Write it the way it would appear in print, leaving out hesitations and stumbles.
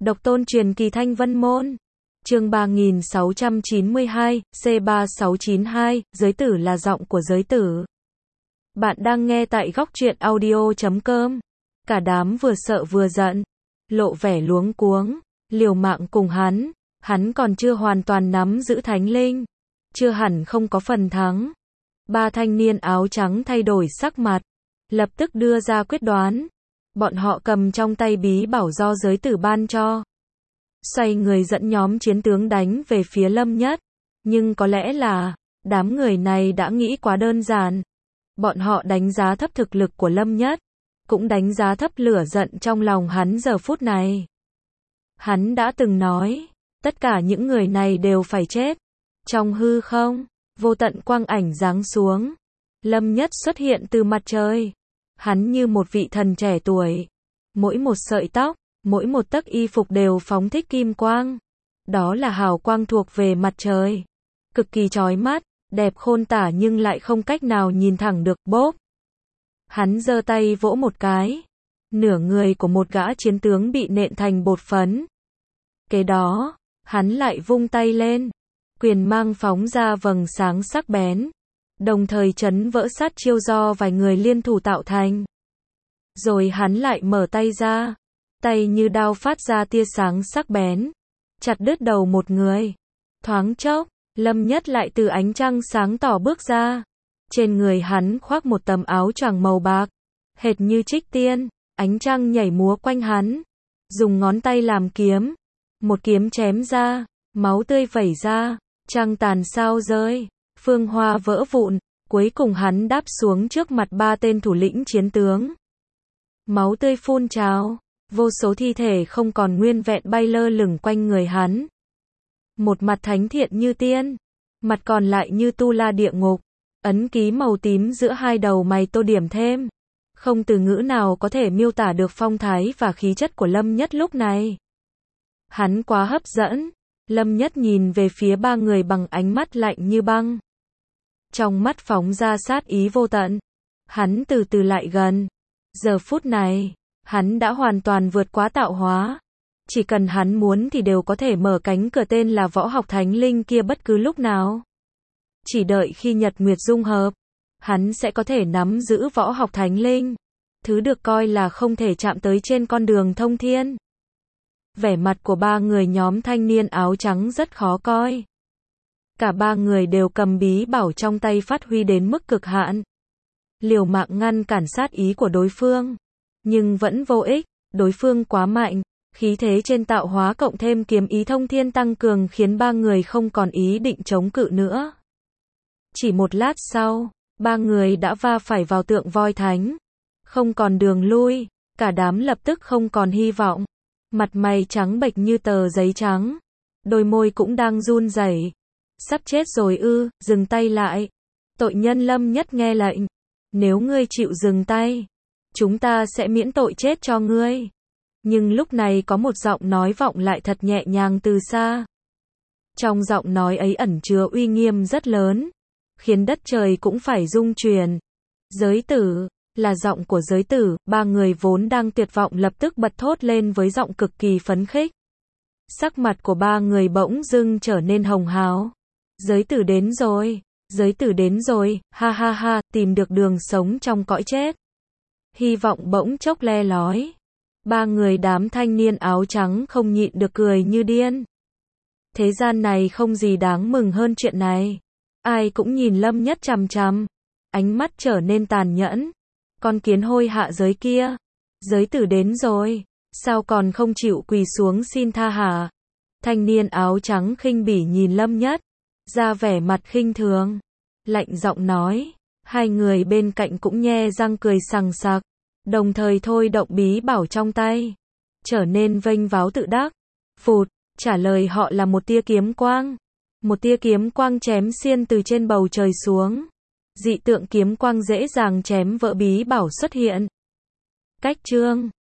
Độc tôn truyền kỳ Thanh Vân Môn. Chương 3692, C3692, giới tử là giọng của giới tử. Bạn đang nghe tại góc truyện audio.com. Cả đám vừa sợ vừa giận, lộ vẻ luống cuống, liều mạng cùng hắn còn chưa hoàn toàn nắm giữ thánh linh, chưa hẳn không có phần thắng. Ba thanh niên áo trắng thay đổi sắc mặt, lập tức đưa ra quyết đoán. Bọn họ cầm trong tay bí bảo do giới tử ban cho, xoay người dẫn nhóm chiến tướng đánh về phía Lâm Nhất. Nhưng có lẽ là, đám người này đã nghĩ quá đơn giản. Bọn họ đánh giá thấp thực lực của Lâm Nhất, cũng đánh giá thấp lửa giận trong lòng hắn giờ phút này. Hắn đã từng nói, tất cả những người này đều phải chết. Trong hư không, vô tận quang ảnh giáng xuống. Lâm Nhất xuất hiện từ mặt trời. Hắn như một vị thần trẻ tuổi. Mỗi một sợi tóc, mỗi một tấc y phục đều phóng thích kim quang. Đó là hào quang thuộc về mặt trời. Cực kỳ chói mắt, đẹp khôn tả nhưng lại không cách nào nhìn thẳng được. Bốp. Hắn giơ tay vỗ một cái. Nửa người của một gã chiến tướng bị nện thành bột phấn. Kế đó, hắn lại vung tay lên. Quyền mang phóng ra vầng sáng sắc bén. Đồng thời chấn vỡ sát chiêu do vài người liên thủ tạo thành. Rồi hắn lại mở tay ra. Tay như đao phát ra tia sáng sắc bén. Chặt đứt đầu một người. Thoáng chốc, Lâm Nhất lại từ ánh trăng sáng tỏ bước ra. Trên người hắn khoác một tấm áo choàng màu bạc. Hệt như trích tiên, ánh trăng nhảy múa quanh hắn. Dùng ngón tay làm kiếm. Một kiếm chém ra, máu tươi vẩy ra, trăng tàn sao rơi, phương hoa vỡ vụn. Cuối cùng hắn đáp xuống trước mặt ba tên thủ lĩnh chiến tướng. Máu tươi phun trào, vô số thi thể không còn nguyên vẹn bay lơ lửng quanh người hắn. Một mặt thánh thiện như tiên, mặt còn lại như tu la địa ngục. Ấn ký màu tím giữa hai đầu mày tô điểm thêm. Không từ ngữ nào có thể miêu tả được phong thái và khí chất của Lâm Nhất lúc này. Hắn quá hấp dẫn. Lâm Nhất nhìn về phía ba người bằng ánh mắt lạnh như băng. Trong mắt phóng ra sát ý vô tận. Hắn từ từ lại gần. Giờ phút này, hắn đã hoàn toàn vượt quá tạo hóa. Chỉ cần hắn muốn thì đều có thể mở cánh cửa tên là võ học thánh linh kia bất cứ lúc nào. Chỉ đợi khi nhật nguyệt dung hợp, hắn sẽ có thể nắm giữ võ học thánh linh. Thứ được coi là không thể chạm tới trên con đường thông thiên. Vẻ mặt của ba người nhóm thanh niên áo trắng rất khó coi. Cả ba người đều cầm bí bảo trong tay phát huy đến mức cực hạn. Liều mạng ngăn cản sát ý của đối phương. Nhưng vẫn vô ích, đối phương quá mạnh. Khí thế trên tạo hóa cộng thêm kiếm ý thông thiên tăng cường khiến ba người không còn ý định chống cự nữa. Chỉ một lát sau, ba người đã va phải vào tượng voi thánh. Không còn đường lui, cả đám lập tức không còn hy vọng. Mặt mày trắng bệch như tờ giấy trắng. Đôi môi cũng đang run rẩy. Sắp chết rồi ư, dừng tay lại. Tội nhân Lâm Nhất nghe lệnh. Nếu ngươi chịu dừng tay, chúng ta sẽ miễn tội chết cho ngươi. Nhưng lúc này có một giọng nói vọng lại thật nhẹ nhàng từ xa. Trong giọng nói ấy ẩn chứa uy nghiêm rất lớn, khiến đất trời cũng phải rung chuyển. Giới tử, là giọng của giới tử. Ba người vốn đang tuyệt vọng lập tức bật thốt lên với giọng cực kỳ phấn khích. Sắc mặt của ba người bỗng dưng trở nên hồng hào. Giới tử đến rồi, giới tử đến rồi, ha ha ha, tìm được đường sống trong cõi chết. Hy vọng bỗng chốc le lói. Ba người đám thanh niên áo trắng không nhịn được cười như điên. Thế gian này không gì đáng mừng hơn chuyện này. Ai cũng nhìn Lâm Nhất chằm chằm. Ánh mắt trở nên tàn nhẫn. Con kiến hôi hạ giới kia. Giới tử đến rồi. Sao còn không chịu quỳ xuống xin tha hả? Thanh niên áo trắng khinh bỉ nhìn Lâm Nhất. Ra vẻ mặt khinh thường. Lạnh giọng nói. Hai người bên cạnh cũng nhe răng cười sằng sặc. Đồng thời thôi động bí bảo trong tay. Trở nên vênh váo tự đắc. Phụt, trả lời họ là một tia kiếm quang. Một tia kiếm quang chém xiên từ trên bầu trời xuống. Dị tượng kiếm quang dễ dàng chém vỡ bí bảo xuất hiện. Cách chương